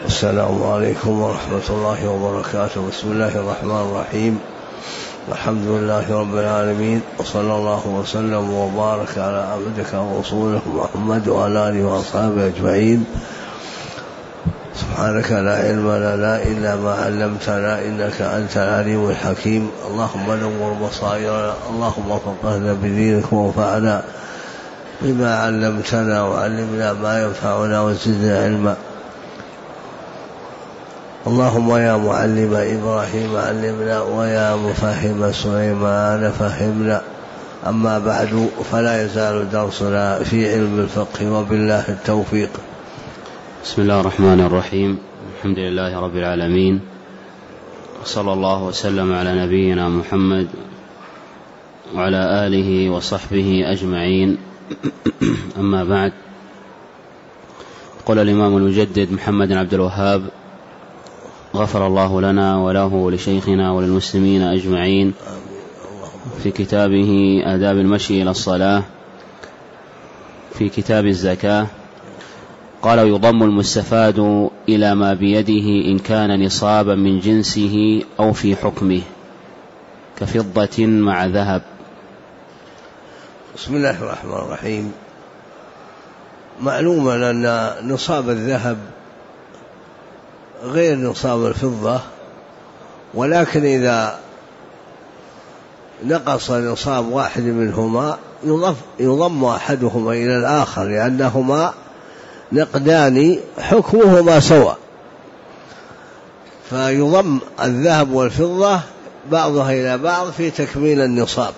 السلام عليكم ورحمة الله وبركاته. بسم الله الرحمن الرحيم. الحمد لله رب العالمين، وصلى الله وسلم وبارك على عبدك ورسولك محمد وعلى آله وأصحابه أجمعين. سبحانك لا علم لنا إلا ما علمتنا إنك أنت العليم الحكيم. اللهم نور بصائرنا، اللهم فقهنا بدينك وانفعنا بما علمتنا وعلمنا ما ينفعنا وزدنا علما. اللهم يا معلم إبراهيم علمنا، ويا مفهم سليمان فهمنا. أما بعد، فلا يزال درسنا في علم الفقه، وبالله التوفيق. بسم الله الرحمن الرحيم. الحمد لله رب العالمين، وصلى الله وسلم على نبينا محمد وعلى آله وصحبه أجمعين. أما بعد، قال الإمام المجدد محمد بن عبد الوهاب غفر الله لنا وله ولشيخنا وللمسلمين أجمعين في كتابه آداب المشي إلى الصلاة في كتاب الزكاة، قال: يضم المستفاد إلى ما بيده إن كان نصابا من جنسه أو في حكمه كفضة مع ذهب. بسم الله الرحمن الرحيم. معلوم أن نصاب الذهب غير نصاب الفضة، ولكن إذا نقص نصاب واحد منهما يضم أحدهما إلى الآخر، لأنهما نقدان حكمهما سواء، فيضم الذهب والفضة بعضها إلى بعض في تكميل النصاب.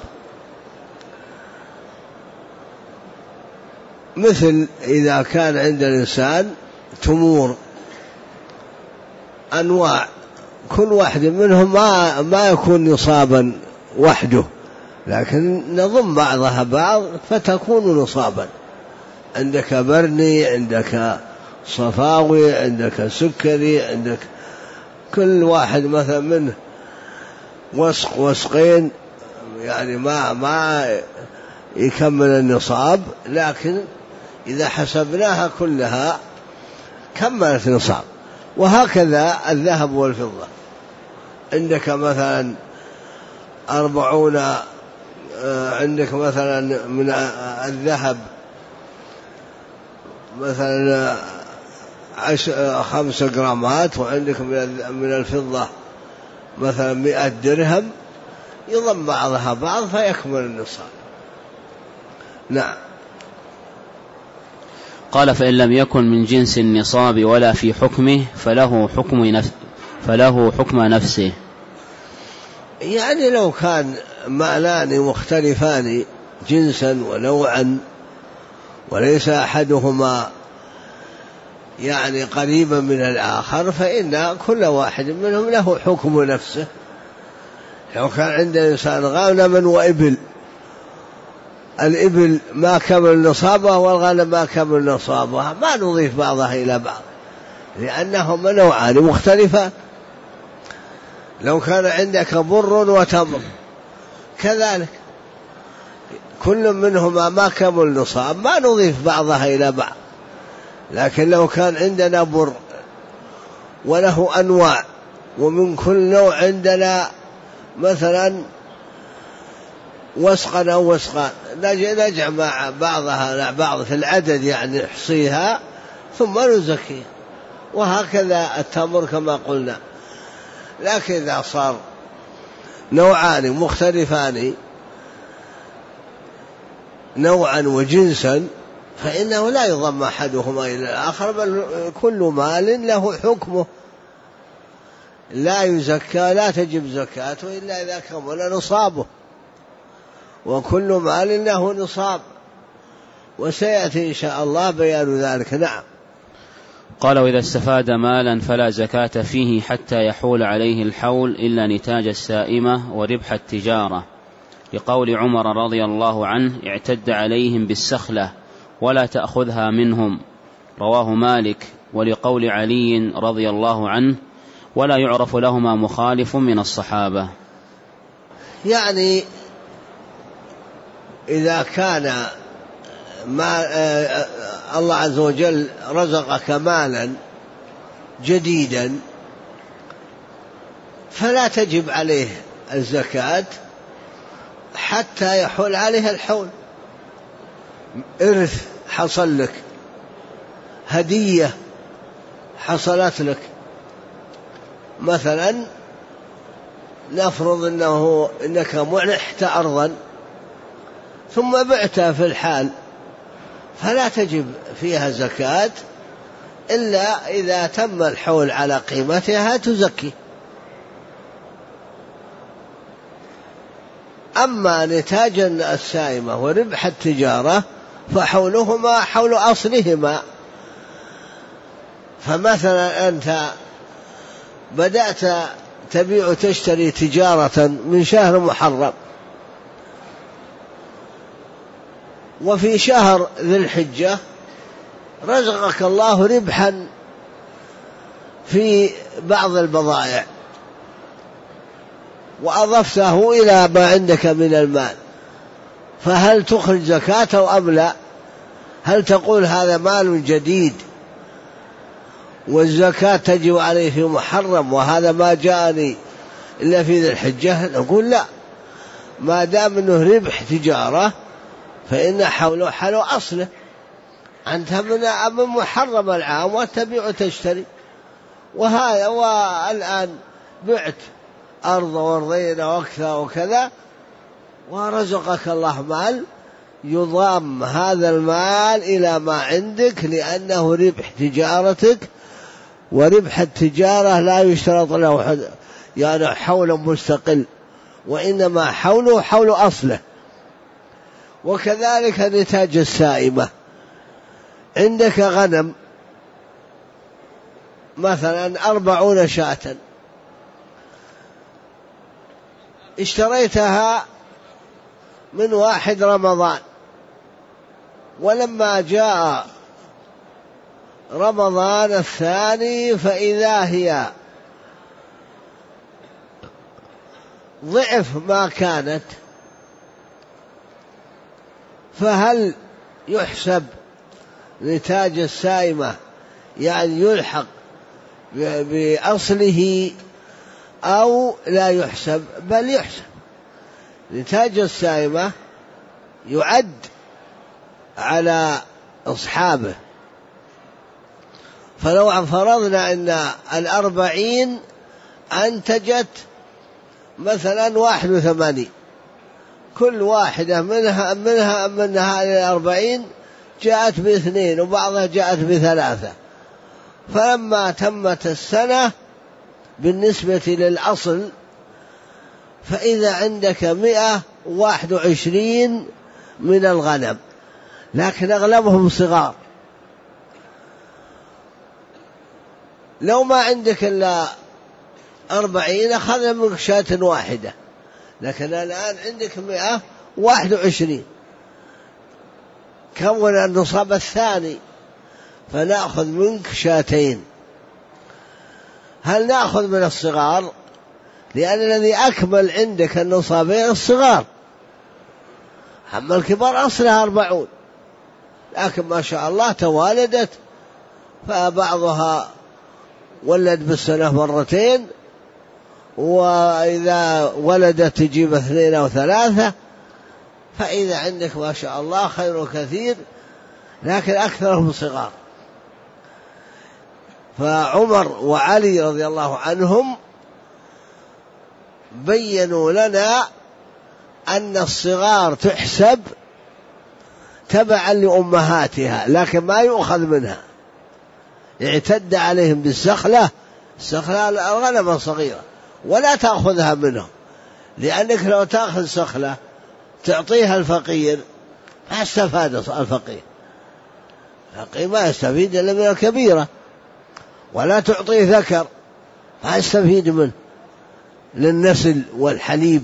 مثل إذا كان عند الإنسان تمور أنواع، كل واحد منهم ما يكون نصابا وحده، لكن نضم بعضها بعض فتكون نصابا. عندك برني، عندك صفاوي، عندك سكري، عندك كل واحد مثلا منه وسق وسقين، يعني ما يكمل النصاب، لكن إذا حسبناها كلها كملت نصاب. وهكذا الذهب والفضة، عندك مثلا 40، عندك مثلا من الذهب مثلا 5 جرامات، وعندك من الفضة مثلا 100 درهم، يضم بعضها بعض فيكمل النصاب. نعم. قال: فإن لم يكن من جنس النصاب ولا في حكمه فله حكم نفسه. يعني لو كان مالان مختلفان جنسا ونوعا، وليس أحدهما يعني قريبا من الآخر، فإن كل واحد منهم له حكم نفسه. لو كان عند إنسان غنم وإبل، الإبل ما كمل نصابها والغنم ما كمل نصابها، ما نضيف بعضها إلى بعض، لأنهما نوعان مختلفان. لو كان عندك بر وتمر كذلك، كل منهما ما كمل نصاب، ما نضيف بعضها إلى بعض. لكن لو كان عندنا بر وله أنواع، ومن كل نوع عندنا مثلا وسقا أو وسقان، نجمع بعضها بعض في العدد، يعني نحصيها ثم نزكيها. وهكذا التمر كما قلنا. لكن إذا صار نوعان مختلفان نوعا وجنسا، فإنه لا يضم أحدهما إلى الآخر، بل كل مال له حكمه، لا يزكى، لا تجب زكاته إلا إذا كمل نصابه، وكل مال له نصاب، وسيأتي إن شاء الله بيان ذلك. نعم. قال: وإذا استفاد مالا فلا زكاة فيه حتى يحول عليه الحول إلا نتاج السائمة وربح التجارة، لقول عمر رضي الله عنه: اعتد عليهم بالسخلة ولا تأخذها منهم، رواه مالك. ولقول علي رضي الله عنه: ولا يعرف لهما مخالف من الصحابة. يعني إذا كان ما الله عز وجل رزقك مالا جديدا فلا تجب عليه الزكاة حتى يحول عليه الحول. إرث حصل لك، هدية حصلت لك، مثلا نفرض إنك منحت أرضا ثم بعتها في الحال، فلا تجب فيها زكاة إلا إذا تم الحول على قيمتها تزكي. أما نتاج السائمة وربح التجارة فحولهما حول أصلهما. فمثلا أنت بدأت تبيع وتشتري تجارة من شهر محرم، وفي شهر ذي الحجة رزقك الله ربحا في بعض البضائع وأضفته إلى ما عندك من المال، فهل تخرج زكاته أم لا؟ هل تقول هذا مال جديد والزكاة تجب عليه في محرم وهذا ما جاءني إلا في ذي الحجة؟ نقول لا، ما دام أنه ربح تجارة فإن حوله حول أصله. أنت من محرم العام وتبيع وتشتري، وهذا والآن بعت أرض وأرضين وأكثر وكذا ورزقك الله مال، يضام هذا المال إلى ما عندك لأنه ربح تجارتك، وربح التجارة لا يشترط له يعني حول مستقل، وإنما حوله حول أصله. وكذلك نتاج السائمة، عندك غنم مثلا 40 شاة اشتريتها من 1 رمضان، ولما جاء رمضان الثاني فإذا هي ضعف ما كانت، فهل يحسب نتاج السائمة يعني يلحق بأصله أو لا يحسب؟ بل يحسب. نتاج السائمة يعد على أصحابه، فلو فرضنا أن 40 أنتجت مثلا 81، كل واحدة منها 40 جاءت ب2 وبعضها جاءت ب3، فلما تمت السنة بالنسبة للأصل فإذا عندك 121 من الغنم، لكن أغلبهم صغار. لو ما عندك إلا 40 أخذنا منك شاة واحدة، لكن الآن عندك 121، كون النصاب الثاني فنأخذ منك 2. هل نأخذ من الصغار؟ لأن الذي أكمل عندك النصابين الصغار، أما الكبار أصلها 40، لكن ما شاء الله توالدت، فبعضها ولد بالسنة 2 مرات، وإذا ولدت تجيب 2 أو 3، فإذا عندك ما شاء الله خير كثير، لكن أكثرهم صغار. فعمر وعلي رضي الله عنهم بيّنوا لنا أن الصغار تحسب تبعا لأمهاتها، لكن ما يؤخذ منها. اعتد عليهم بالسخلة، السخلة الغنم الصغيرة، ولا تأخذها منهم، لأنك لو تأخذ سخلة تعطيها الفقير ما استفاد الفقير ما يستفيد إلا من الكبيرة، ولا تعطيه ذكر ما يستفيد منه للنسل والحليب،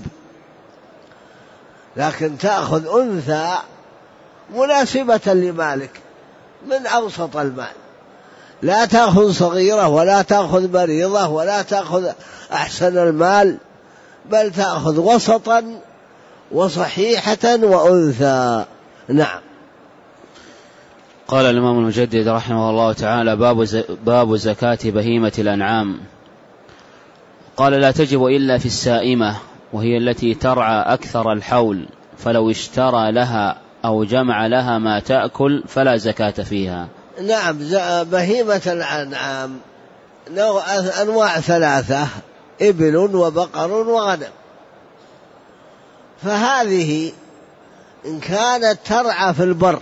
لكن تأخذ أنثى مناسبة لمالك من أوسط المال، لا تأخذ صغيرة ولا تأخذ مريضة ولا تأخذ أحسن المال، بل تأخذ وسطا وصحيحة وأنثى. نعم. قال الإمام المجدد رحمه الله تعالى: باب زكاة بهيمة الأنعام. قال: لا تجب إلا في السائمة، وهي التي ترعى أكثر الحول، فلو اشترى لها أو جمع لها ما تأكل فلا زكاة فيها. نعم، بهيمة الأنعام أنواع ثلاثة: إبل وبقر وغنم. فهذه إن كانت ترعى في البر،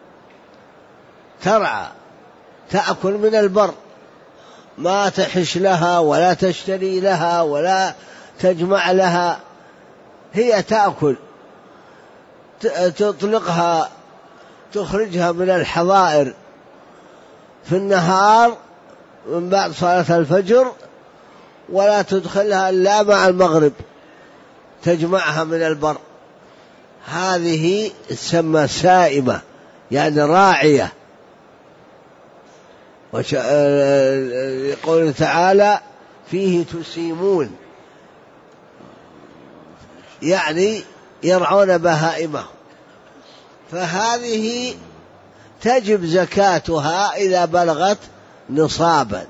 ترعى تأكل من البر، ما تحش لها ولا تشتري لها ولا تجمع لها، هي تأكل، تطلقها، تخرجها من الحظائر في النهار من بعد صلاة الفجر، ولا تدخلها إلا مع المغرب، تجمعها من البر. هذه تسمى سائمة، يعني راعية. يقول تعالى: فيه تسيمون، يعني يرعون بهائمهم. فهذه تجب زكاتها إذا بلغت نصابا،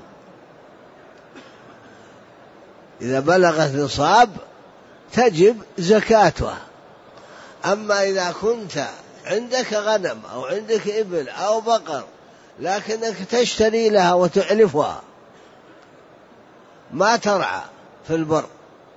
إذا بلغت نصاب تجب زكاتها. أما إذا كنت عندك غنم أو عندك إبل أو بقر لكنك تشتري لها وتعلفها، ما ترعى في البر،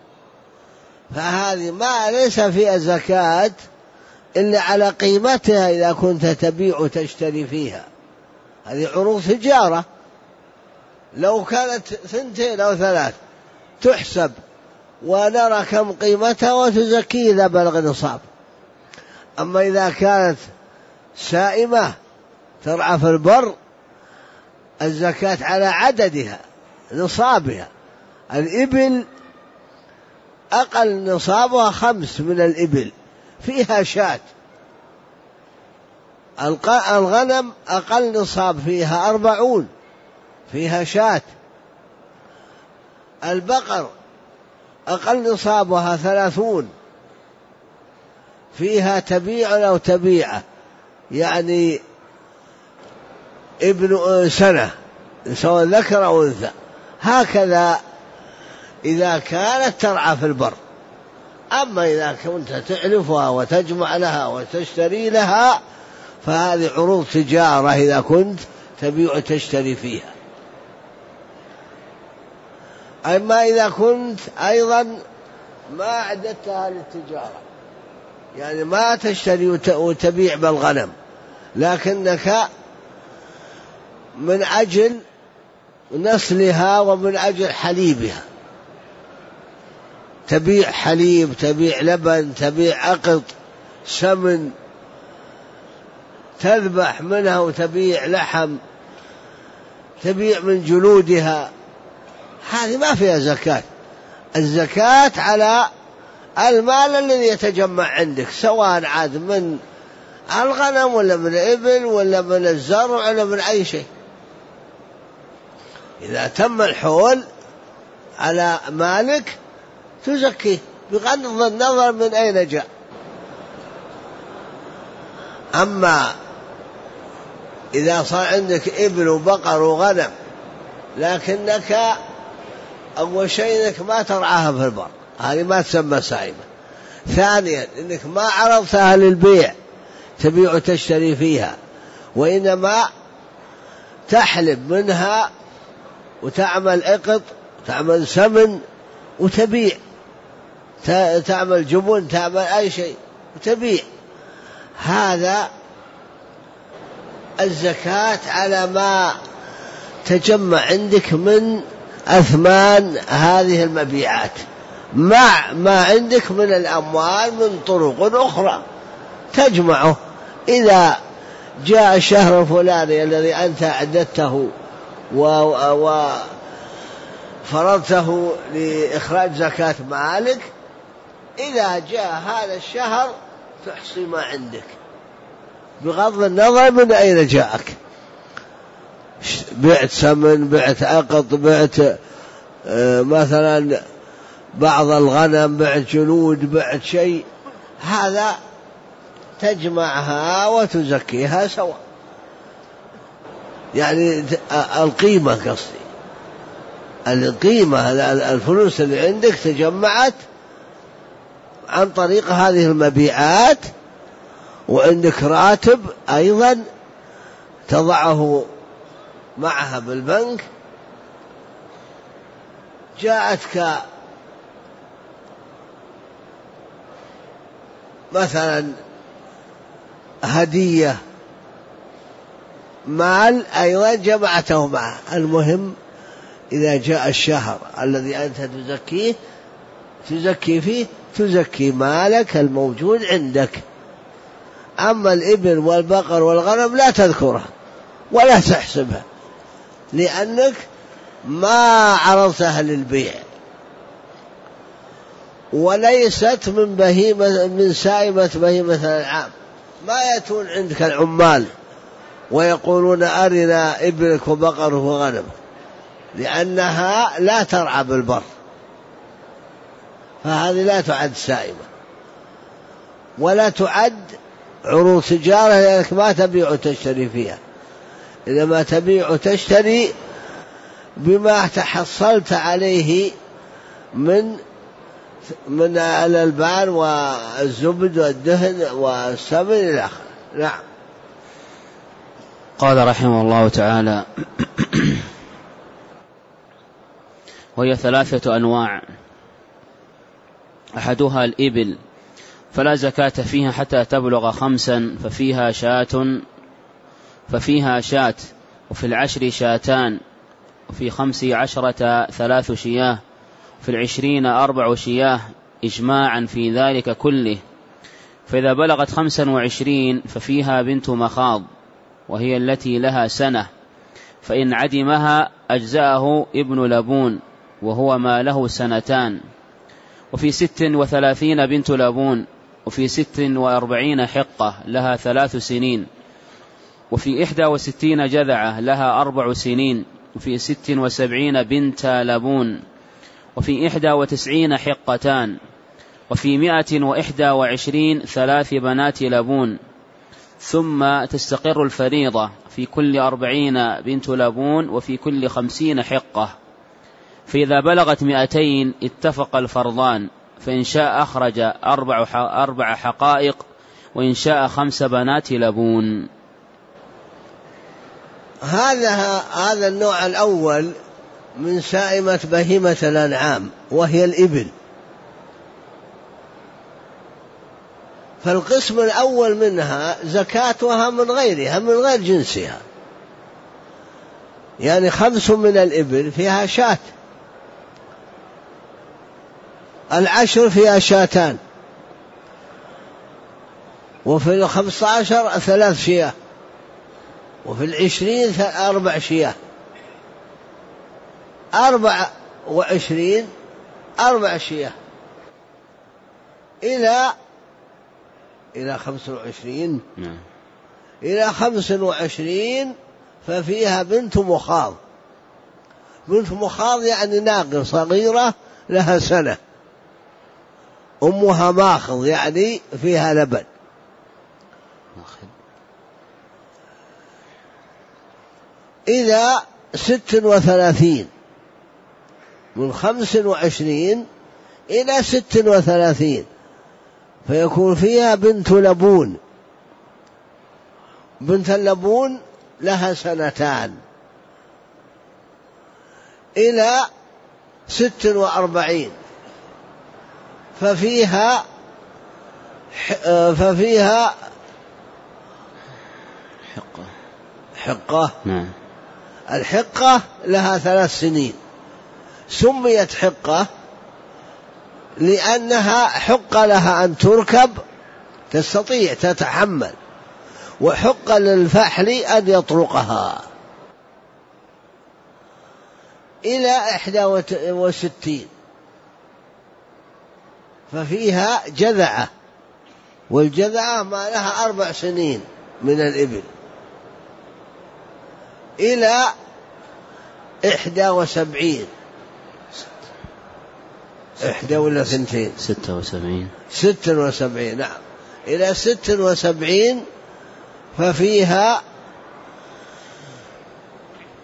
فهذه ما ليس فيها زكاة إلا على قيمتها إذا كنت تبيع وتشتري فيها. هذه عروض تجارة، لو كانت 2 أو 3 تحسب ونرى كم قيمتها وتزكي إذا بلغ نصاب. أما إذا كانت سائمة ترعى في البر الزكاة على عددها، نصابها. الإبل أقل نصابها 5 من الإبل، فيها شاة. الغنم أقل نصاب فيها 40، فيها شاة. البقر أقل نصابها 30، فيها تبيع أو تبيعة، يعني ابن سنة سواء ذكر أو أنثى. هكذا إذا كانت ترعى في البر. أما إذا كنت تعلفها وتجمع لها وتشتري لها فهذه عروض تجارة إذا كنت تبيع وتشتري فيها. أما إذا كنت أيضا ما أعددتها للتجارة، يعني ما تشتري وتبيع بالغنم، لكنك من أجل نسلها ومن أجل حليبها تبيع حليب، تبيع لبن، تبيع عقد، سمن، تذبح منها وتبيع لحم، تبيع من جلودها، هذه ما فيها زكاة. الزكاة على المال الذي يتجمع عندك، سواء عاد من الغنم ولا من الإبل ولا من الزرع ولا من أي شيء. إذا تم الحول على مالك تزكيه بغض النظر من أين جاء. أما إذا صار عندك إبل وبقر وغنم لكنك أول شيء إنك ما ترعاها في البر، هذه ما تسمى سائمة. ثانيا إنك ما عرضتها للبيع تبيع وتشتري فيها، وإنما تحلب منها وتعمل عقد، تعمل سمن وتبيع، تعمل جبن، تعمل أي شيء وتبيع. هذا الزكاة على ما تجمع عندك من أثمان هذه المبيعات، مع ما عندك من الأموال من طرق أخرى تجمعه. إذا جاء الشهر الفلاني الذي أنت أعددته وفرضته لإخراج زكاة مالك، إذا جاء هذا الشهر تحصي ما عندك بغض النظر من أين جاءك. بعت سمن، بعت عقد، بعت مثلا بعض الغنم، بعت جلود، بعت شيء، هذا تجمعها وتزكيها سواء. يعني القيمة، قصدي القيمة، الفلوس اللي عندك تجمعت عن طريق هذه المبيعات، وعندك راتب أيضا تضعه معها بالبنك. جاءتك مثلا هدية مال أيضا جمعته معه. المهم إذا جاء الشهر الذي أنت تزكي فيه، تزكي مالك الموجود عندك. أما الإبل والبقر والغنم لا تذكرها ولا تحسبها، لأنك ما عرضتها للبيع، وليست من سائمة بهيمة الأنعام. ما يأتون عندك العمال ويقولون أرنا إبلك وبقرك وغنمك، لأنها لا ترعى بالبر، فهذه لا تعد سائمة ولا تعد عروض تجارة، لأنك ما تبيع وتشتري فيها، إنما تبيع وتشتري بما تحصلت عليه من الألبان والزبد والدهن والسمن إلى آخره. نعم. قال رحمه الله تعالى: وهي 3 أنواع: أحدها الإبل، فلا زكاة فيها حتى تبلغ 5، ففيها شاة، وفي 10 شاتان، وفي 15 3 شياه، وفي 20 4 شياه، إجماعا في ذلك كله. فإذا بلغت 25 ففيها بنت مخاض، وهي التي لها سنة، فإن عدمها أجزأه ابن لبون، وهو ما له 2 سنين. وفي 36 بنت لبون، وفي 46 حقة لها 3 سنين، وفي 61 جذعة لها 4 سنين، وفي 76 بنت لبون، وفي 91 حقتان، وفي 121 3 بنات لبون. ثم تستقر الفريضة في كل 40 بنت لبون، وفي كل 50 حقة. فإذا بلغت 200 اتفق الفرضان، فإن شاء أخرج 4 حقائق، وإن شاء 5 بنات لبون. هذا النوع الأول من سائمة بهيمة الأنعام، وهي الإبل. فالقسم الأول منها زكاتها من غيرها، من غير جنسها، يعني 5 من الإبل فيها شاة، 10 فيها شاتان، وفي 15 3 شياه، وفي 20 4 شياه، 24 4 شياه إلى 25. إلى 25 ففيها بنت مخاض. بنت مخاض يعني ناقة صغيرة لها 1 سنة، أمها ماخض يعني فيها لبن. إذا 36 من 25 إلى 36 فيكون فيها بنت لبون. بنت اللبون لها 2 سنين. إلى 46 ففيها حقة. نعم. الحقة لها 3 سنين. سميت حقة لأنها حق لها أن تركب، تستطيع تتحمل، وحق للفحل أن يطرقها. إلى 61 ففيها جذعة، والجذعة ما لها 4 سنين من الإبل. إلى 71 ولا 2 76 نعم. إلى 76 ففيها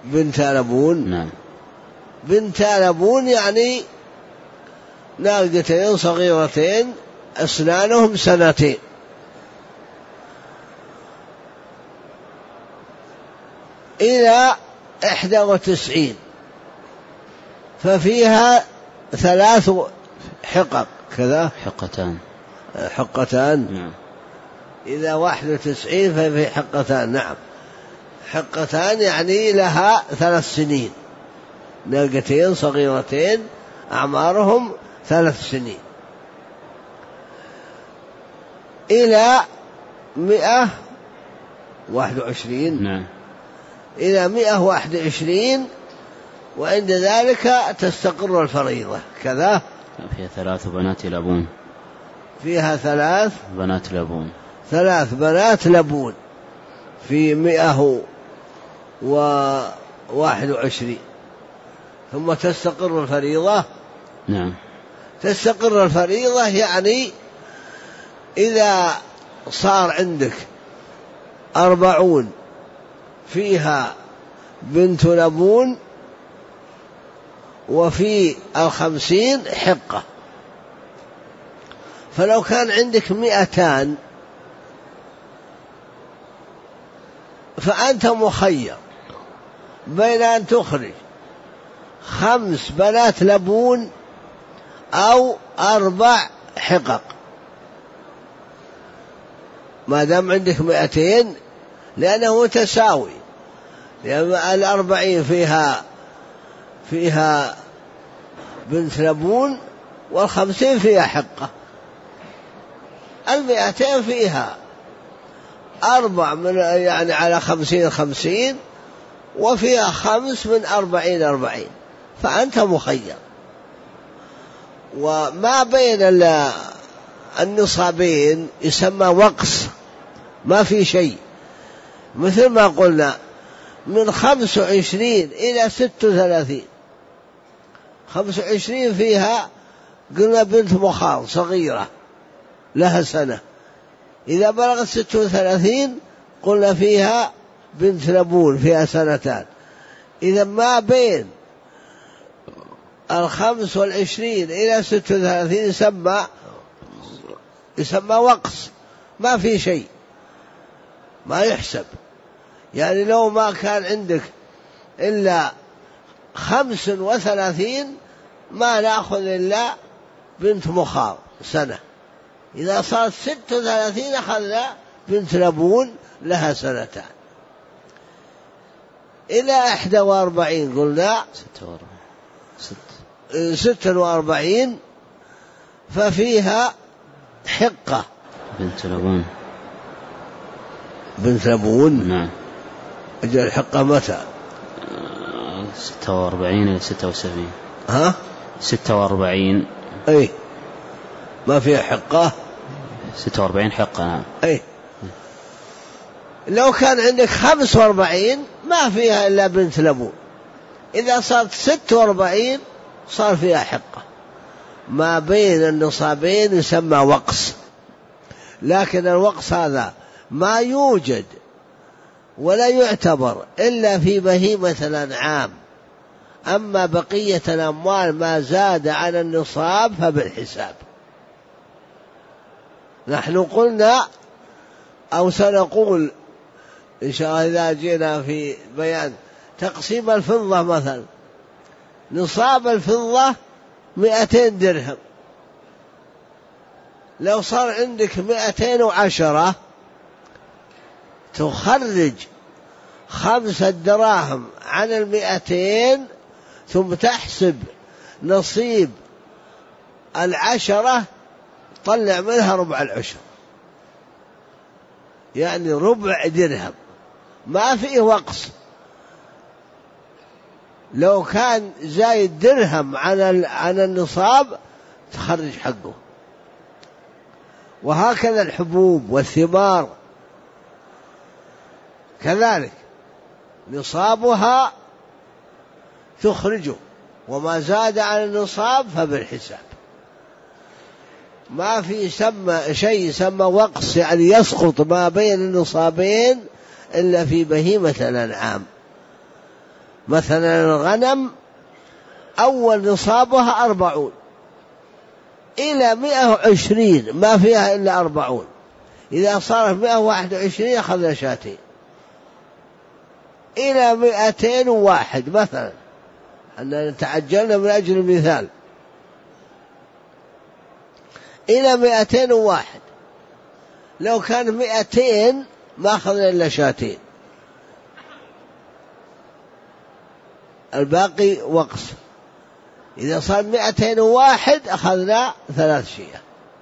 بنت لبون. نعم. بنت لبون يعني ناقتين صغيرتين أسنانهم 2 إلى 91 ففيها 3 حقق كذا. حقتان. نعم. إذا 91 ففي حقتان. نعم، حقتان يعني لها 3 سنين، ناقتين صغيرتين أعمارهم 3 سنين إلى 121. نعم. إلى 121 وعند ذلك تستقر الفريضة كذا. فيها 3 بنات لبون. فيها 3 بنات لبون. 3 بنات لبون في 121 ثم تستقر الفريضة. نعم. تستقر الفريضة يعني إذا صار عندك 40 فيها بنت لبون وفي 50 حقة، فلو كان عندك 200 فأنت مخير بين أن تخرج 5 بنات لبون أو 4 حقق. ما دام عندك 200 لأنه متساوي، لأن 40 فيها بنت لبون وال50 فيها حقة. 200 فيها 4 من يعني على 50 وفيها 5 من 40، فأنت مخير. وما بين النصابين يسمى وقص، ما في شيء، مثل ما قلنا من 25 إلى 36. 25 فيها قلنا بنت مخاض صغيرة لها 1 سنة، إذا بلغت 36 قلنا فيها بنت لبون فيها 2 سنين. إذا ما بين 25 إلى 36 يسمى وقص، ما في شيء، ما يحسب. يعني لو ما كان عندك إلا 35 ما نأخذ إلا بنت مخاض 1 سنة. إذا صارت 36 أخذنا بنت لبون لها 2 سنين. إلى 41 قلنا 46 ففيها حقة بنت لبون. بنت لبون. نعم. أجل الحقة متى؟ 46 إلى 76. 46. أي ما فيها حقة. 46 حقة. نعم. أي لو كان عندك 45 ما فيها إلا بنت لبون، إذا صارت 46 صار فيها حقة. ما بين النصابين يسمى وقص، لكن الوقص هذا ما يوجد ولا يعتبر إلا في بهيمة الأنعام. أما بقية الأموال ما زاد عن النصاب فبالحساب. نحن قلنا أو سنقول إن شاء الله إذا جينا في بيان تقسيم الفضة، مثلا نصاب الفضة 200 درهم، لو صار عندك 210 تخرج 5 دراهم عن 200 ثم تحسب نصيب 10 طلع منها ربع العشر، يعني ربع درهم، ما فيه وقص. لو كان زايد درهم عن النصاب تخرج حقه. وهكذا الحبوب والثمار كذلك نصابها تخرجه، وما زاد عن النصاب فبالحساب. ما في شيء يسمى وقص، يعني يسقط ما بين النصابين إلا في بهيمة الأنعام. مثلا الغنم أول نصابها 40 إلى 120 ما فيها إلا 40. إذا صارت 121 أخذنا شاتين. إلى 201 مثلا، أننا تعجلنا من أجل المثال، إلى 201. لو كان 200 ما أخذنا إلا شاتين، الباقي وقص. إذا صار 201 أخذنا 3 شياه.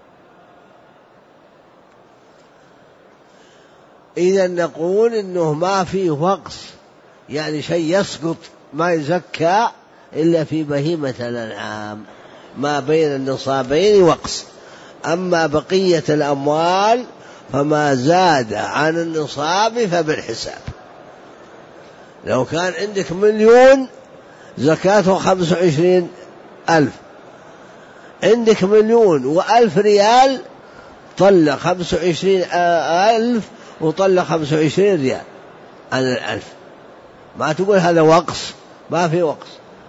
إذا نقول إنه ما فيه وقص، يعني شيء يسقط ما يزكى إلا في بهيمة الأنعام، ما بين النصابين وقص. أما بقية الأموال فما زاد عن النصاب فبالحساب. لو كان عندك 1,000,000 زكاته 25,000، عندك 1,000,000 ريال، طلع 25,000 وطلع 25 ريال عن 1,000. ما تقول هذا وقص، ما في وقص.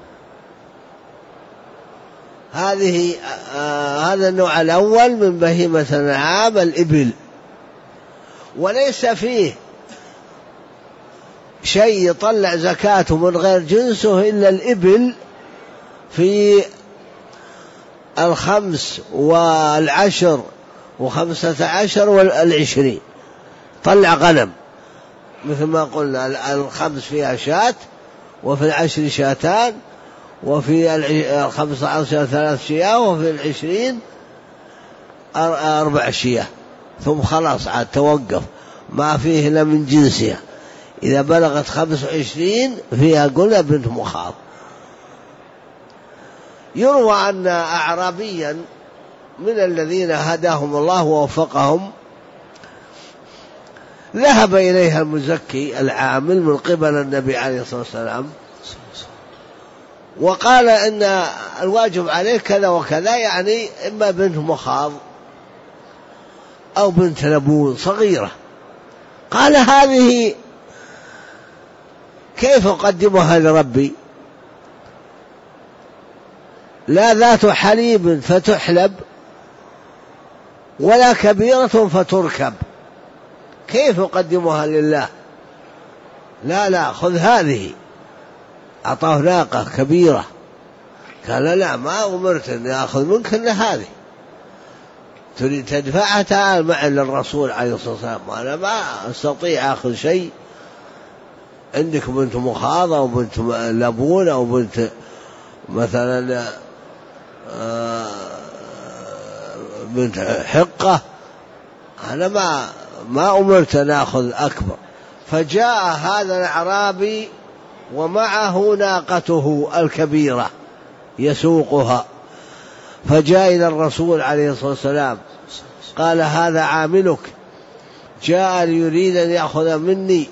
هذا النوع الأول من بهيمة الأنعام الإبل، وليس فيه شيء يطلع زكاته من غير جنسه إلا الإبل في 5 و10 و15 و20. طلع غنم مثل ما قلنا، 5 فيها شاة، وفي 10 شاتان، وفي 15 3 شياه، وفي 20 4 شياه، ثم خلاص عاد توقف، ما فيه إلا من جنسها. إذا بلغت 25 فيها قلنا بنت مخاض. يروى أن أعرابيا من الذين هداهم الله ووفقهم ذهب إليها المزكي العامل من قبل النبي عليه الصلاة والسلام، وقال إن الواجب عليه كذا وكذا، يعني إما بنت مخاض أو بنت لبون صغيرة. قال هذه كيف أقدمها لربي؟ لا ذات حليب فتحلب ولا كبيرة فتركب، كيف أقدمها لله؟ لا خذ هذه. أعطاه ناقة كبيرة، قال لا ما أمرت أن أخذ منك إلا هذه، تريد تدفعها؟ تعال معي للرسول عليه الصلاة والسلام، أنا ما أستطيع أخذ شيء. عندك بنت مخاضة أو بنت لبون أو بنت مثلا بنت حقة، أنا ما أمرت أن أخذ أكبر. فجاء هذا الأعرابي ومعه ناقته الكبيرة يسوقها، فجاء إلى الرسول عليه الصلاة والسلام قال هذا عاملك جاء ليريد أن يأخذ مني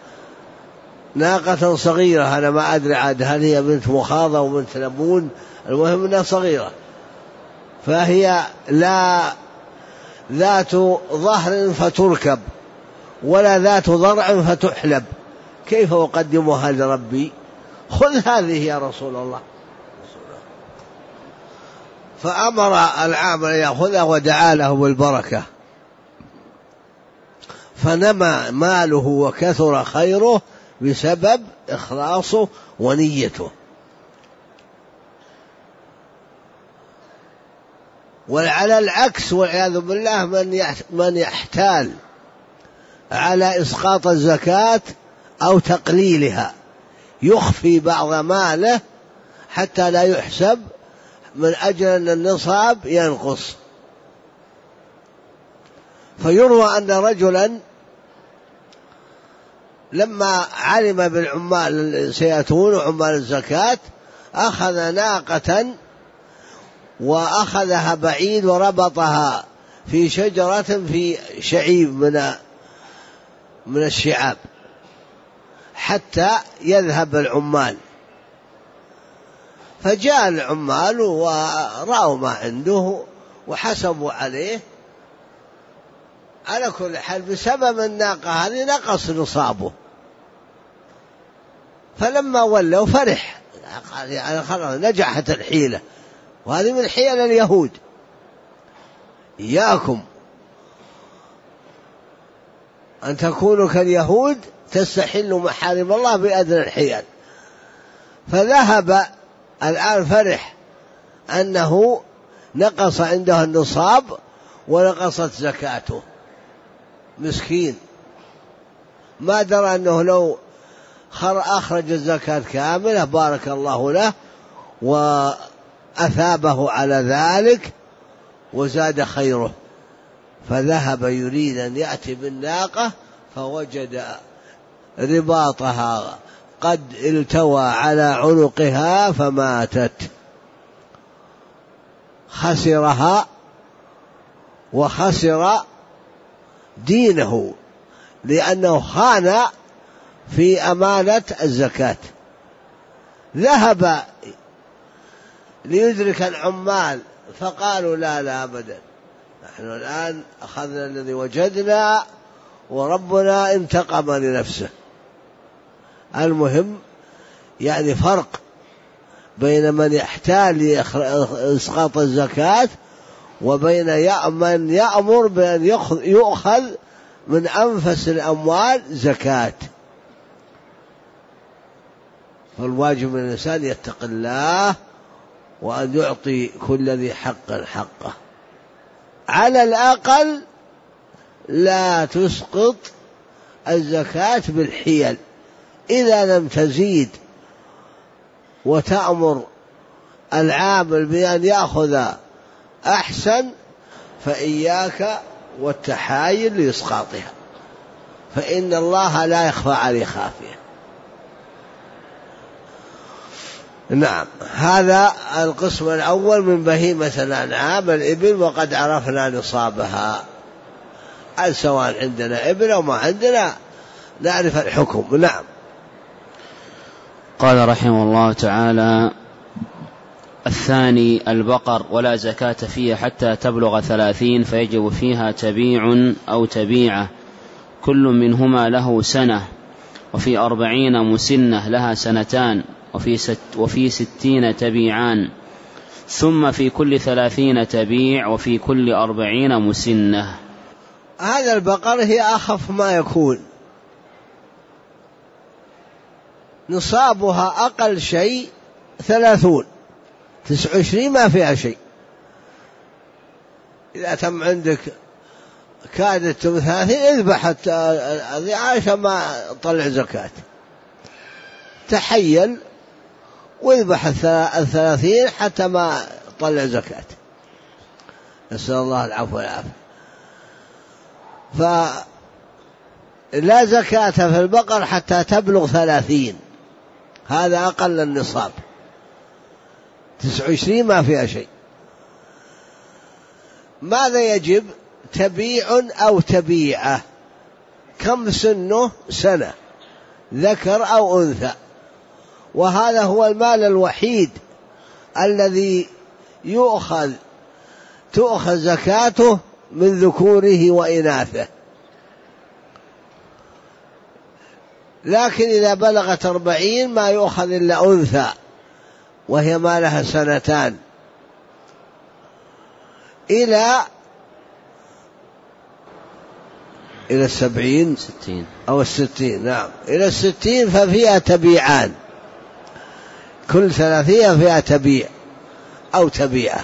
ناقة صغيرة، أنا ما أدري عاد هل هي بنت مخاضة أو بنت لبون، المهم أنها صغيرة، فهي لا ذات ظهر فتركب ولا ذات ضرع فتحلب، كيف أقدمها لربي؟ خذ هذه يا رسول الله. فأمر العامل أن يأخذها ودعا له بالبركة، فنمى ماله وكثر خيره بسبب إخلاصه ونيته. وعلى العكس والعياذ بالله من يحتال على إسقاط الزكاة أو تقليلها، يخفي بعض ماله حتى لا يحسب من أجل أن النصاب ينقص. فيروى أن رجلا لما علم بالعمال سيأتون عمال الزكاة أخذ ناقة وأخذها بعيد وربطها في شجرة في شعيب من الشعاب حتى يذهب العمال. فجاء العمال ورأوا ما عنده وحسبوا عليه. على كل حال بسبب الناقة هذه نقص نصابه، فلما ولوا فرح، يعني خلاص نجحت الحيلة، وهذه من حيل اليهود. إياكم أن تكونوا كاليهود تستحلوا محارم الله بأدنى الحيل. فذهب الآن فرح أنه نقص عنده النصاب ونقصت زكاته، مسكين ما درى أنه لو أخرج الزكاة كاملة بارك الله له وأثابه على ذلك وزاد خيره. فذهب يريد أن يأتي بالناقة فوجد رباطها قد التوى على عنقها فماتت، خسرها وخسر دينه لأنه خان في أمانة الزكاة. ذهب ليدرك العمال فقالوا لا أبدا، نحن الآن أخذنا الذي وجدنا وربنا انتقم لنفسه. المهم يعني فرق بين من يحتال لإسقاط الزكاة وبين من يأمر بأن يؤخذ من أنفس الأموال زكاة. فالواجب من الإنسان يتقي الله وأن يعطي كل ذي حق حقه. على الأقل لا تسقط الزكاة بالحيل، إذا لم تزيد وتأمر العامل بأن يأخذ أحسن فإياك والتحايل لإسقاطها، فإن الله لا يخفى عليه خافية. نعم، هذا القسم الأول من بهيمة الأنعام الإبل، وقد عرفنا نصابها، سواء عندنا إبل أو ما عندنا نعرف الحكم. نعم. قال رحمه الله تعالى: الثاني البقر، ولا زكاة فيها حتى تبلغ 30، فيجب فيها تبيع أو تبيعة، كل منهما له سنة، وفي 40 مسنة لها سنتان، وفي 60 تبيعان، ثم في كل 30 تبيع، وفي كل 40 مسنة. هذا البقر هي أخف ما يكون، نصابها أقل شيء 30، 29 ما فيها شيء. إذا تم عندك كادت 30 اذبحت عشان ما طلع زكاة، تحيل واذبح 30 حتى ما طلع زكاة، نسأل الله العفو والعافية. فلا زكاة في البقر حتى تبلغ 30، هذا أقل النصاب، 29 ما فيها شيء. ماذا يجب؟ تبيع أو تبيعة. كم سنه؟ سنة، ذكر أو أنثى، وهذا هو المال الوحيد الذي تؤخذ زكاته من ذكوره وإناثه. لكن إذا بلغت 40 ما يؤخذ إلا أنثى، وهي ما لها سنتان، إلى 70 أو 60. نعم، إلى 60 ففيها تبيعان، كل 30 فيها تبيع أو تبيعة.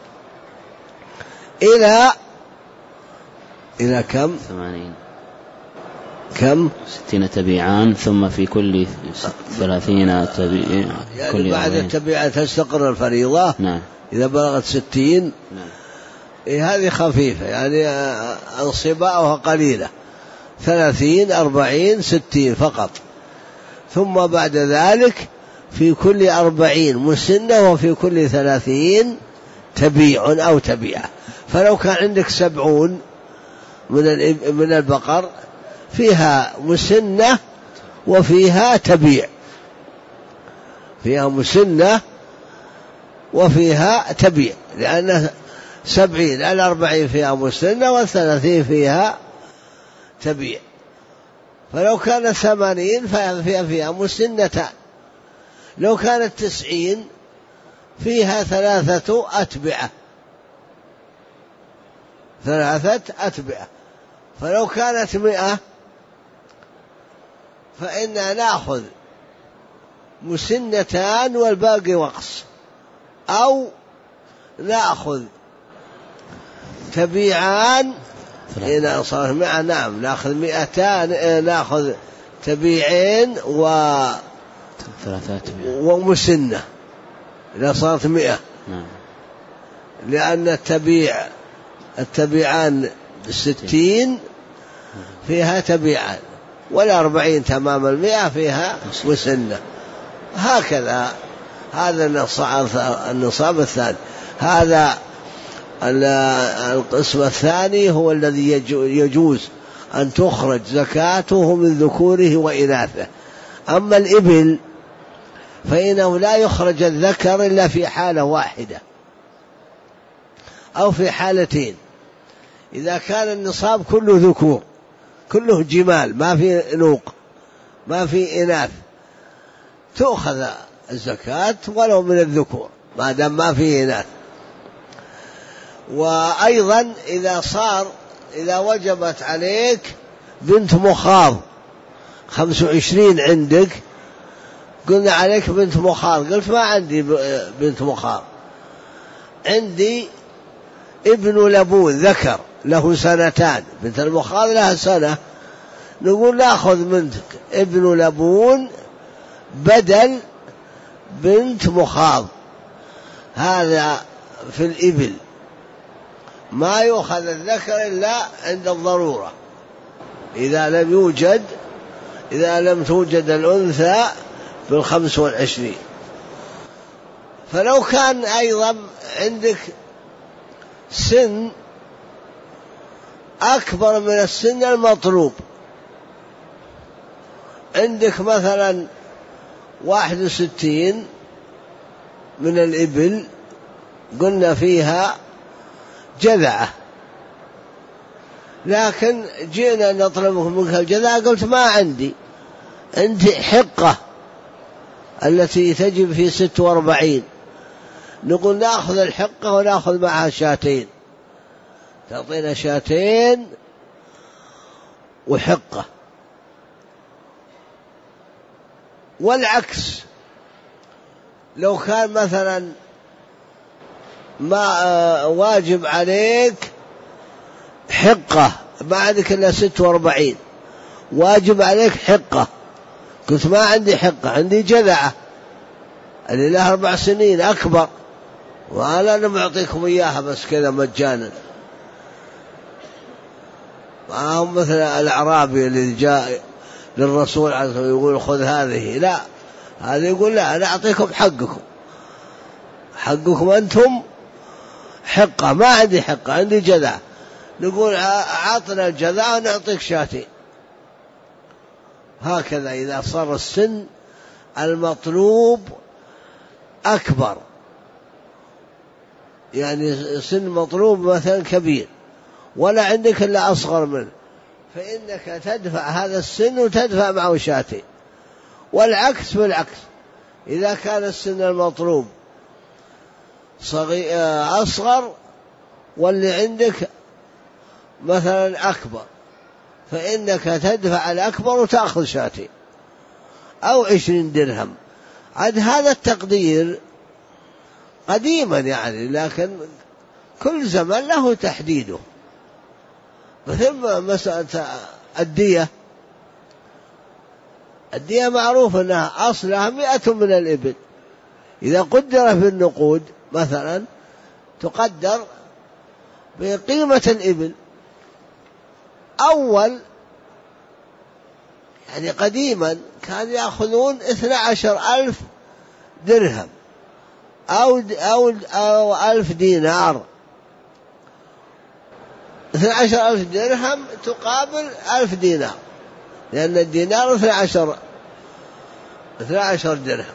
إلى كم؟ 80. كم؟ 60 تبيعان، ثم في كل 30 تبيع. يعني كل بعد التبيعة تستقر الفريضة. نعم. إذا بلغت 60. نعم. هذه خفيفة، يعني انصباؤها قليلة، 30 40 60 فقط. ثم بعد ذلك في كل 40 مسنة، وفي كل 30 تبيع أو تبيعة. فلو كان عندك 70 من البقر فيها مسنة وفيها تبيع، فيها مسنة وفيها تبيع، لأن 70 على 40 فيها مسنة و30 فيها تبيع. فلو كان 80 فيها مسنتان لو كانت 90 فيها 3 أتبعة، 3 أتبعة. فلو كانت 100 فإننا نأخذ مسنتان والباقي وقص، أو نأخذ تبيعان. إذا صارت 100 نعم نأخذ 200، نأخذ تبيعين ومسنة إذا صارت 100 نعم. لأن التبيعان 60 فيها تبيعان، 40 تمام 100 فيها مسنة. هكذا هذا النصاب الثاني. هذا القسم الثاني هو الذي يجوز أن تخرج زكاته من ذكوره وإناثه. أما الإبل فإنه لا يخرج الذكر إلا في حالة واحدة أو في حالتين. إذا كان النصاب كله ذكور، كله جمال، ما في نوق ما في إناث، تأخذ الزكاة ولو من الذكور ما دام ما في إناث. وأيضا إذا وجبت عليك بنت مخاض 25 عندك، قلنا عليك بنت مخاض، قلت ما عندي بنت مخاض، عندي ابن لبون ذكر له 2 بنت المخاض لها 1، نقول نأخذ منك ابن لبون بدل بنت مخاض. هذا في الإبل. ما يؤخذ الذكر إلا عند الضرورة، إذا لم توجد الأنثى في 25. فلو كان أيضا عندك سن أكبر من السن المطلوب، عندك مثلا 61 من الإبل، قلنا فيها جذعة، لكن جئنا نطلب منك الجذعة، قلت ما عندي حقة التي تجب في 46. نقول نأخذ الحقة ونأخذ معها 2، تعطينا 2 وحقة. والعكس لو كان مثلا ما واجب عليك حقة، ما عندك إلا 46، واجب عليك حقة، قلت ما عندي حقة، عندي جذعة اللي لها 4 سنين أكبر، وأنا معطيكم إياها بس كذا مجانا. معهم مثل الأعرابي اللي جاء للرسول عليه الصلاة والسلام يقول خذ هذه، لا، هذا يقول لا، أنا أعطيكم حقكم أنتم حقة، ما عندي حقة، عندي جذع. نقول أعطنا الجذع ونعطيك 2. هكذا إذا صار السن المطلوب أكبر، يعني سن مطلوب مثلا كبير ولا عندك إلا أصغر منه، فإنك تدفع هذا السن وتدفع معه 2. والعكس بالعكس، إذا كان السن المطلوب أصغر واللي عندك مثلا أكبر، فإنك تدفع الأكبر وتأخذ 2 أو 20 درهم. عاد هذا التقدير قديما يعني، لكن كل زمن له تحديده. مثل مسألة الدية معروف أنها أصلها 100 من الإبل، إذا قدر في النقود مثلا تقدر بقيمة الإبل. أول يعني قديما كانوا يأخذون 12,000 درهم أو 1000 دينار. 12,000 درهم تقابل 1000 دينار، لأن الدينار 12 درهم.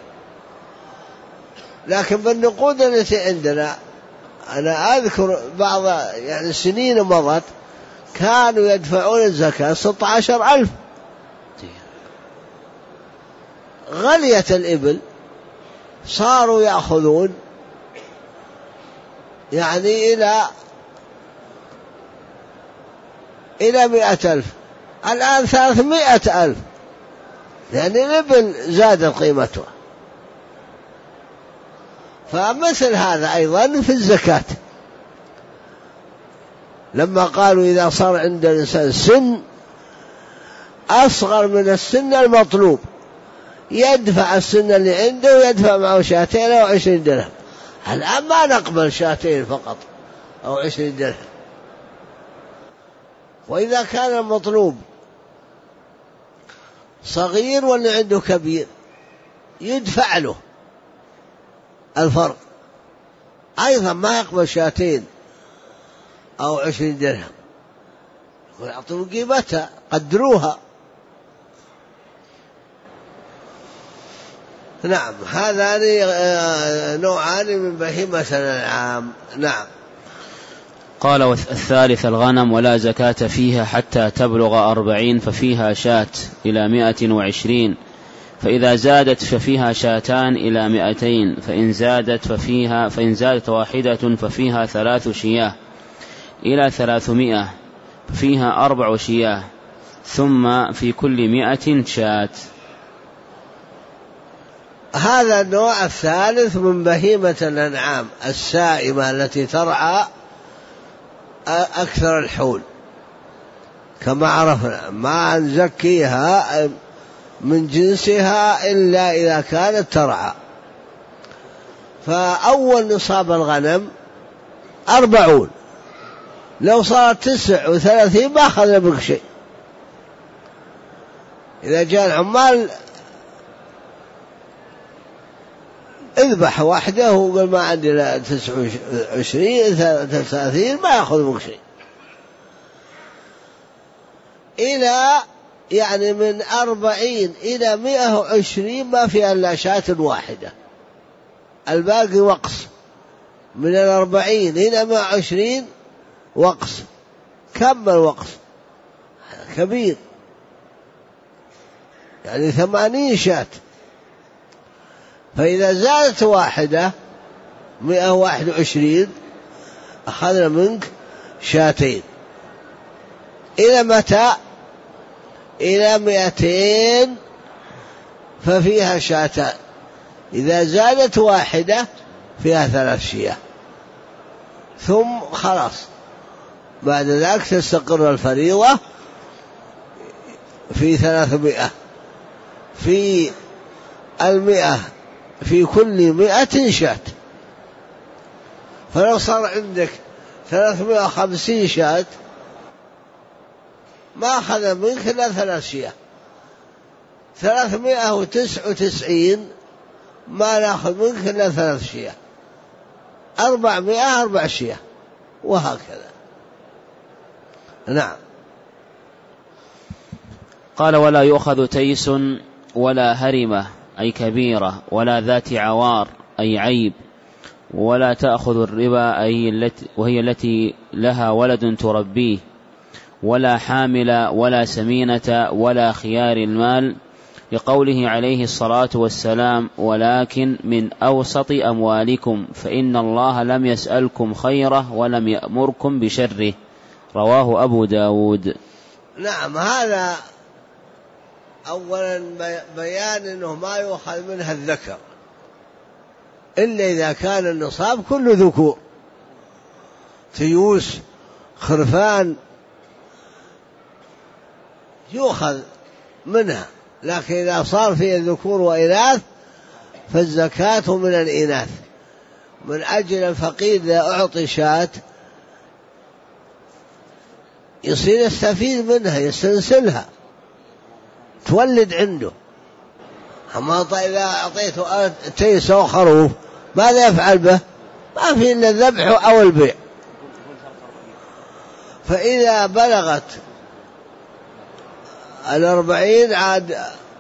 لكن بالنقود التي عندنا، أنا أذكر بعض يعني السنين مضت كانوا يدفعون الزكاة 16,000. غليت الإبل صاروا يأخذون يعني إلى 100,000، الآن 300,000، لأن الإبل زادت قيمتها. فمثل هذا أيضا في الزكاة، لما قالوا إذا صار عند الإنسان سن أصغر من السن المطلوب يدفع السن اللي عنده ويدفع معه 2 أو 20 درهم. الآن ما نقبل 2 فقط أو 20 درهم. وإذا كان المطلوب صغير واللي عنده كبير يدفع له الفرق، أيضا ما يقبل 2 أو 20 درهم، ويعطوا قيمتها قدروها. نعم، هذان نوعان من بهيمة الأنعام. نعم. قال: والثالث الغنم، ولا زكاة فيها حتى تبلغ 40، ففيها شاة إلى 120، فإذا زادت ففيها 2 إلى 200، فإن زادت واحدة ففيها 3 شياه إلى 300، ففيها 4 شياه، ثم في كل 100 شاة. هذا النوع الثالث من بهيمة الأنعام السائمة التي ترعى أكثر الحول، كما عرفنا ما نزكيها من جنسها إلا إذا كانت ترعى. فأول نصاب الغنم 40، لو صارت 39 ما أخذ منك شيء. إذا جاء العمال اذبح واحدة وقال ما عندي لا 29 33 ما يأخذ منك شيء، إلى يعني من 40 إلى 120 ما في إلا شاة واحدة، الباقي وقص. من 40 إلى 120 وقص، كم الوقص؟ كبير، يعني 80 شاة. فإذا زادت واحدة 121 أخذنا منك 2. إلى متى؟ إلى 200 ففيها 2. إذا زادت واحدة فيها 3 شياه، ثم خلاص بعد ذلك تستقر الفريضة في 300. في 100 في كل 100 شاة. فلو صار عندك 350 شاة ما أخذ منك إلا 3 شياه. 399 ما نأخذ منك إلا 3 شياه. 400 4 شياه، وهكذا. نعم. قال: ولا يؤخذ تيس ولا هرمة أي كبيرة، ولا ذات عوار أي عيب، ولا تأخذ الربا وهي التي لها ولد تربيه، ولا حامل ولا سمينة ولا خيار المال، لقوله عليه الصلاة والسلام: ولكن من أوسط أموالكم، فإن الله لم يسألكم خيره ولم يأمركم بشره. رواه أبو داود. نعم. هذا أولا بيان أنه ما يؤخذ منها الذكر إلا إذا كان النصاب كله ذكور، تيوس خرفان يؤخذ منها، لكن إذا صار فيه ذكور وإناث فالزكاة من الإناث، من أجل الفقير إذا أعطي شاة يصير يستفيد منها، يستنسلها، تولد عنده. أما إذا أعطيته تيس أو خروف ماذا يفعل به؟ ما في إلا الذبح أو البيع. فإذا بلغت 40 عاد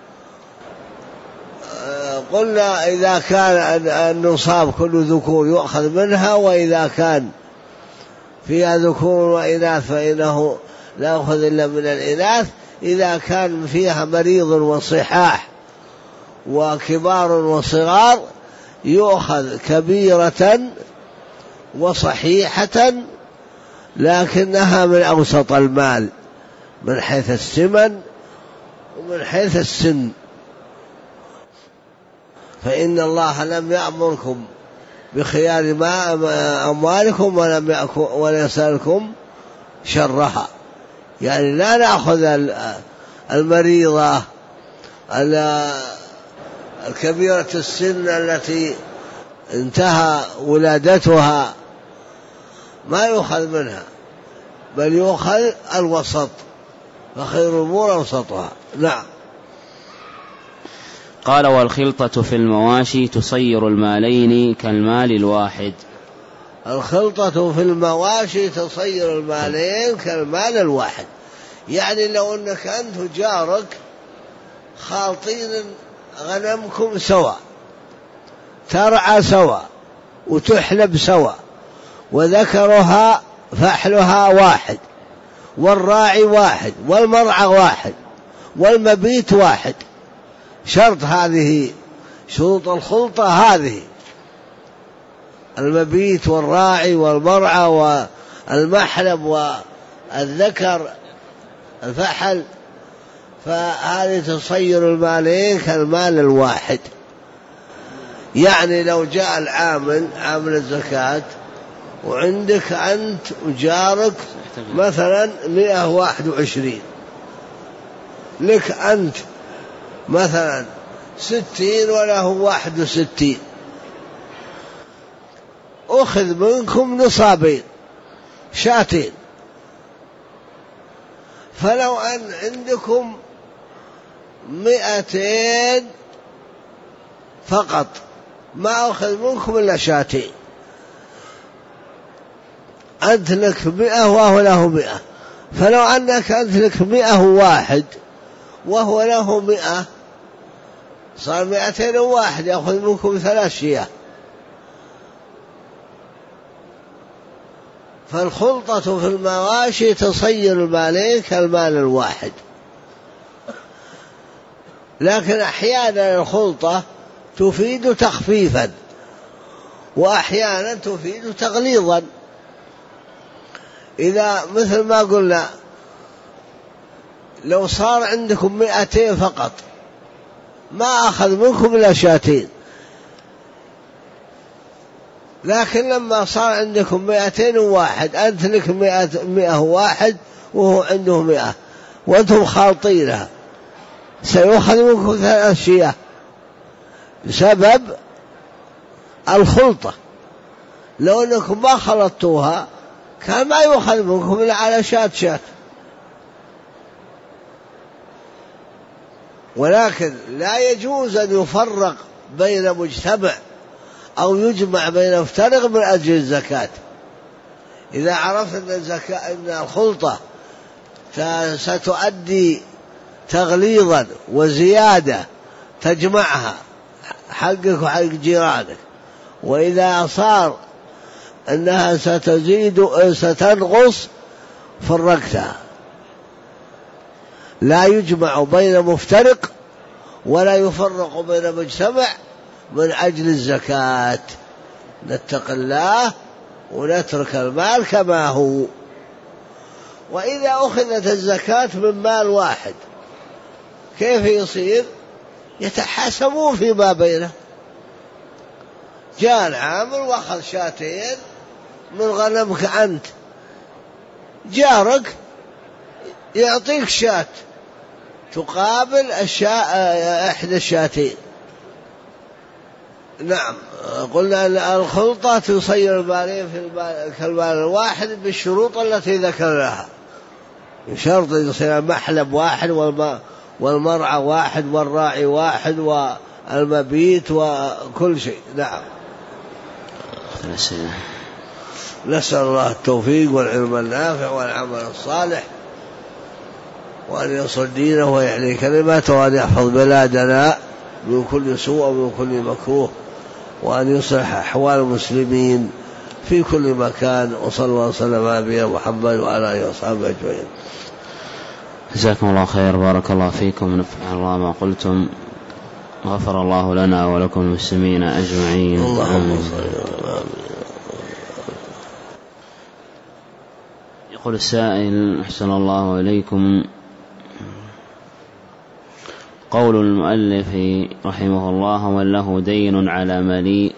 قلنا إذا كان النصاب كل ذكور يؤخذ منها، وإذا كان فيها ذكور وإناث فإنه لا يأخذ إلا من الإناث. إذا كان فيها مريض وصحاح وكبار وصغار يؤخذ كبيرة وصحيحة لكنها من أوسط المال من حيث الثمن ومن حيث السن، فإن الله لم يأمركم بخيار ما أموالكم ولم يسألكم شرها، يعني لا نأخذ المريضة الكبيرة السن التي انتهى ولادتها، ما يؤخذ منها، بل يؤخذ الوسط، فخير الأمور أوسطها. نعم. قال: والخلطة في المواشي تصير المالين كالمال الواحد. الخلطة في المواشي تصير المالين كالمال الواحد، يعني لو أنك أنت وجارك خالطين غنمكم سوا، ترعى سوا وتحلب سوا، وذكرها فحلها واحد، والراعي واحد، والمرعى واحد، والمبيت واحد، شرط هذه شروط الخلطة هذه: المبيت والراعي والمرعى والمحلب والذكر الفحل، فهذه تصير المالين كالمال الواحد. يعني لو جاء العامل عامل الزكاة وعندك أنت وجارك مثلا 121، لك أنت مثلا 60 وله 61، أخذ منكم نصابين شاتين، فلو أن عندكم 200 فقط ما أخذ منكم إلا شاتين، أنت لك 100 وهو له 100، فلو أنك أنت لك 101 وهو له 100 صار 201 يأخذ منكم 3 شياه. فالخلطة في المواشي تصير المالين كالمال الواحد، لكن أحيانا الخلطة تفيد تخفيفا وأحيانا تفيد تغليظا. إذا مثل ما قلنا لو صار عندكم 200 فقط ما أخذ منكم إلا شاتين، لكن لما صار عندكم 201 أنت لك 101 وهو عنده 100 وأنتم خالطينها، سيأخذ منكم 3 شياه بسبب الخلطة. لو أنكم ما خلطتوها كان ما يأخذ منكم إلا على شات، ولكن لا يجوز أن يفرق بين مجتمع أو يجمع بين مفترق من أجل الزكاة. إذا عرفت أن الخلطة ستؤدي تغليظا وزيادة تجمعها حقك وحق جيرانك، وإذا صار أنها ستزيد ستنقص فرقتها. لا يجمع بين مفترق ولا يفرق بين مجتمع من أجل الزكاة. نتق الله ونترك المال كما هو. وإذا أخذت الزكاة من مال واحد كيف يصير؟ يتحاسبون فيما بينه. جاء العامل وأخذ شاتين من غنمك أنت، جارك يعطيك شات تقابل إحدى الشاتين. نعم، قلنا أن الخلطة تصير المالين كالمال الواحد بالشروط التي ذكرناها، بشرط يصير المحلب واحد والمرعى واحد والراعي واحد والمبيت وكل شيء. نعم. نسأل الله التوفيق والعلم النافع والعمل الصالح، وأن ينصر دينه ويحيي كلمته، وأن يحفظ بلادنا من كل سوء ومن كل مكروه، وأن يصلح أحوال المسلمين في كل مكان. وصلى الله وسلم على نبينا محمد وعلى آله وصحبه أجمعين. جزاكم الله خير، بارك الله فيكم، ونفع الله ما قلتم، غفر الله لنا ولكم المسلمين أجمعين. اللهم صل. يقول السائل أحسن الله إليكم، قول المؤلف رحمه الله: ومن له دين على مليء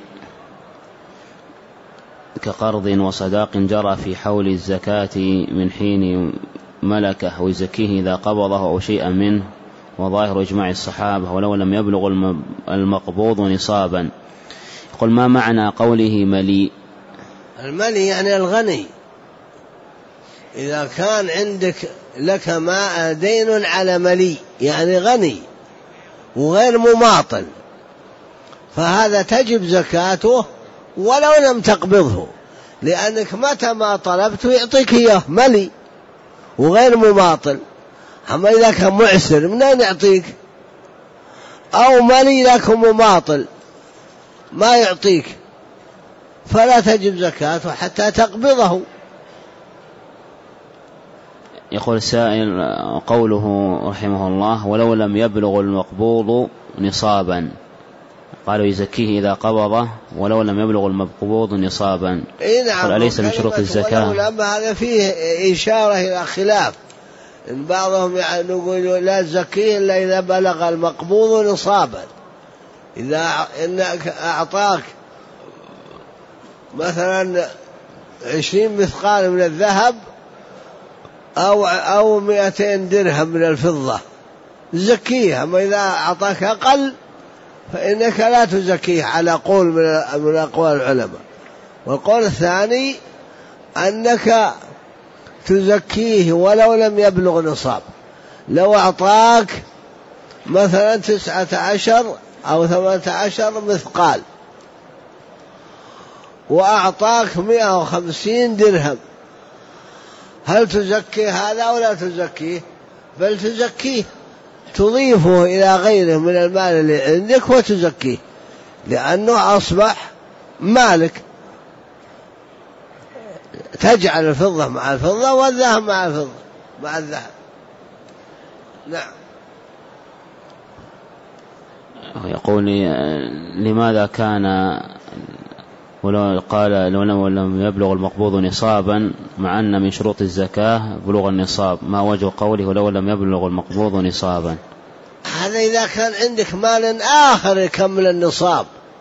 كقرض وصداق جرى في حول الزكاة من حين ملكه ويزكيه إذا قبضه أو شيئا منه، وظاهر إجماع الصحابة ولو لم يبلغ المقبوض نصابا. يقول: ما معنى قوله مليء؟ المليء يعني الغني. إذا كان عندك لك ما دين على مليء يعني غني وغير مماطل، فهذا تجب زكاته ولو لم تقبضه، لأنك متى ما طلبته يعطيك إياه ملي وغير مماطل. أما إذا كان معسر منين يعطيك؟ أو ملي لكن مماطل ما يعطيك، فلا تجب زكاته حتى تقبضه. يقول السائل: قوله رحمه الله ولو لم يبلغ المقبوض نصابا، قالوا يزكيه إذا قبضه ولو لم يبلغ المقبوض نصابا. نعم. أليس من شروط الزكاة؟ هذا فيه إشارة إلى خلاف، إن بعضهم يقول لا تزكيه إلا إذا بلغ المقبوض نصابا. إذا إنك أعطاك مثلا 20 مثقال من الذهب أو 200 درهم من الفضة زكيها، أما إذا أعطاك أقل فإنك لا تزكيه على قول من أقوال العلماء. والقول الثاني أنك تزكيه ولو لم يبلغ نصاب. لو أعطاك مثلا 19 أو 18 مثقال وأعطاك 150 درهم، هل تزكي هذا أو لا تزكيه؟ بل تزكيه، تضيفه إلى غيره من المال اللي عندك وتزكيه، لأنه أصبح مالك. تجعل الفضة مع الفضة والذهب مع الفضة مع الذهب. نعم. يقول: لماذا كان ولو قال لو لم يبلغ المقبوض نصابا مع أن من شروط الزكاة بلوغ النصاب؟ ما وجه قوله ولو لم يبلغ المقبوض نصابا؟ هذا إذا كان عندك مال آخر يكمل النصاب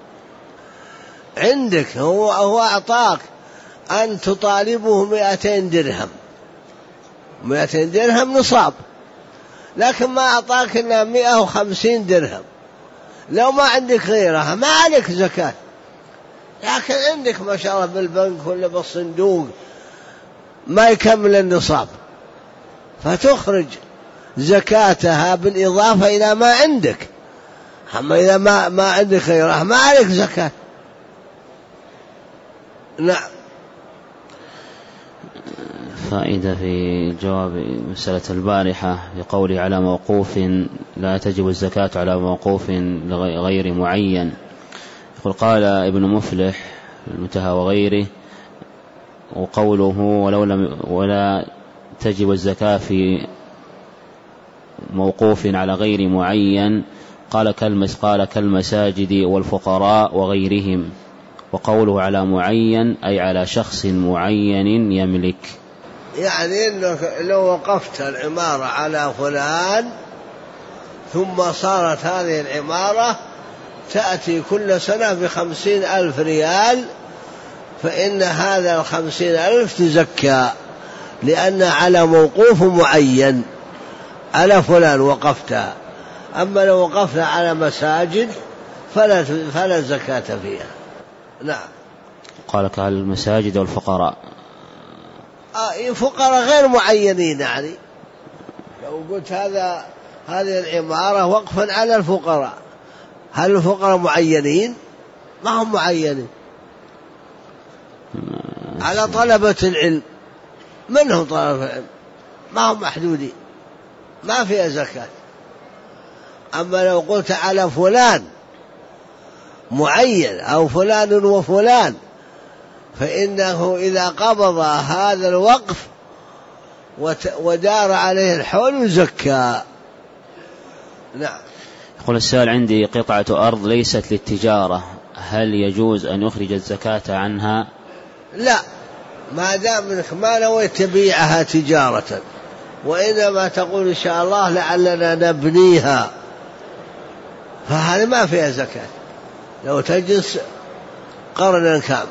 عندك، هو أعطاك أن تطالبه 200 درهم، 200 درهم نصاب، لكن ما أعطاك إلا 150 درهم. لو ما عندك غيرها ما عليك زكاة، لكن عندك ما شاء الله بالبنك ولا بالصندوق ما يكمل النصاب، فتخرج زكاتها بالإضافة إلى ما عندك. أما إذا ما عندك غيرها ما عليك زكاة. نعم. فائدة في جواب مسألة البارحة بقوله على موقوف لا تجب الزكاة على موقوف غير معين. يقول: قال ابن مفلح المنتهى وغيره: وقوله ولا تجب الزكاة في موقوف على غير معين قال كالمساجد والفقراء وغيرهم. وقوله على معين أي على شخص معين يملك، يعني إنك لو وقفت العمارة على فلان ثم صارت هذه العمارة تأتي كل سنة ب50,000 ريال، فإن هذا 50,000 تزكى، لأن على موقوف معين على فلان وقفتها. أما لو وقفت على مساجد فلا زكاة فيها. نعم. قال كالمساجد والفقراء. فقراء غير معينين، يعني لو قلت هذه العمارة وقفا على الفقراء، هل الفقراء معينين؟ ما هم معينين. على طلبة العلم، من هم طلبة العلم؟ ما هم محدودين، ما فيها زكاة. أما لو قلت على فلان معين أو فلان وفلان، فإنه إذا قبض هذا الوقف ودار عليه الحول يزكى. نعم. يقول السائل: عندي قطعة أرض ليست للتجارة، هل يجوز أن يخرج الزكاة عنها؟ لا، ما دام انك ما نويت تبيعها تجارة، وإنما تقول إن شاء الله لعلنا نبنيها، فهذه ما فيها زكاة لو تجلس قرنا كامل.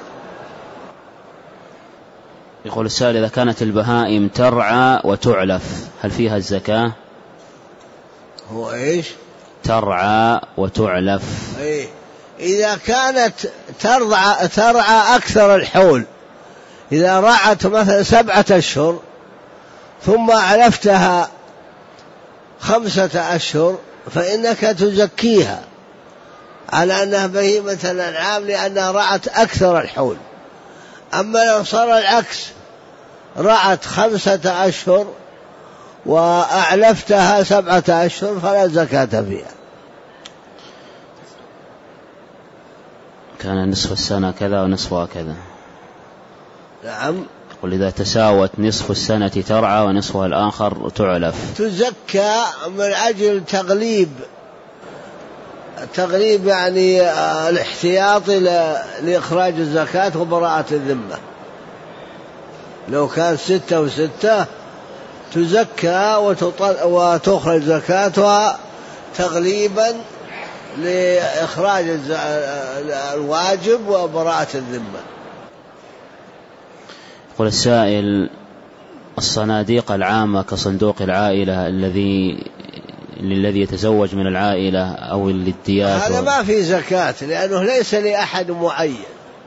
يقول السائل: إذا كانت البهائم ترعى وتعلف هل فيها الزكاة؟ هو إيش؟ ترعى وتعلف. إيه؟ إذا كانت ترعى أكثر الحول، إذا رعت مثلا 7 أشهر ثم علفتها 5 أشهر فإنك تزكيها على أنها بهيمة الأنعام لأنها رعت أكثر الحول. أما لو صار العكس، رعت 5 أشهر وأعلفتها 7 أشهر فلا زكاة فيها. كان نصف السنة كذا ونصفها كذا. نعم. يقول: إذا تساوت نصف السنة ترعى ونصفها الآخر تعلف تزكى من أجل تغليب يعني الاحتياط لإخراج الزكاة وبراءة الذمة. لو كان 6 و6 تزكى وتخرج زكاتها تغليبا لإخراج الواجب وبراءة الذمة. يقول السائل: الصناديق العامة كصندوق العائلة الذي يتزوج من العائلة أو للديات، هذا ما في زكاة لأنه ليس لأحد معين،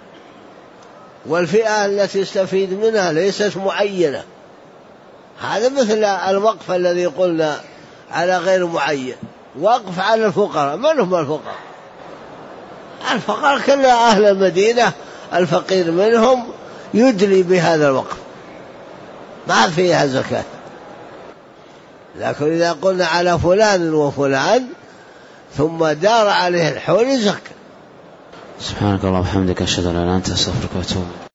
والفئة التي يستفيد منها ليست معينة. هذا مثل الوقف الذي قلنا على غير معين، وقف على الفقراء. من هم الفقراء؟ الفقراء كل أهل المدينة، الفقير منهم يدلي بهذا الوقف، ما فيها زكاة. لكن إذا قلنا على فلان وفلان ثم دار عليه الحول زكاة. سبحانك اللهم وبحمدك، أشهد أن لا إله إلا أنت، أستغفرك وأتوب إليك.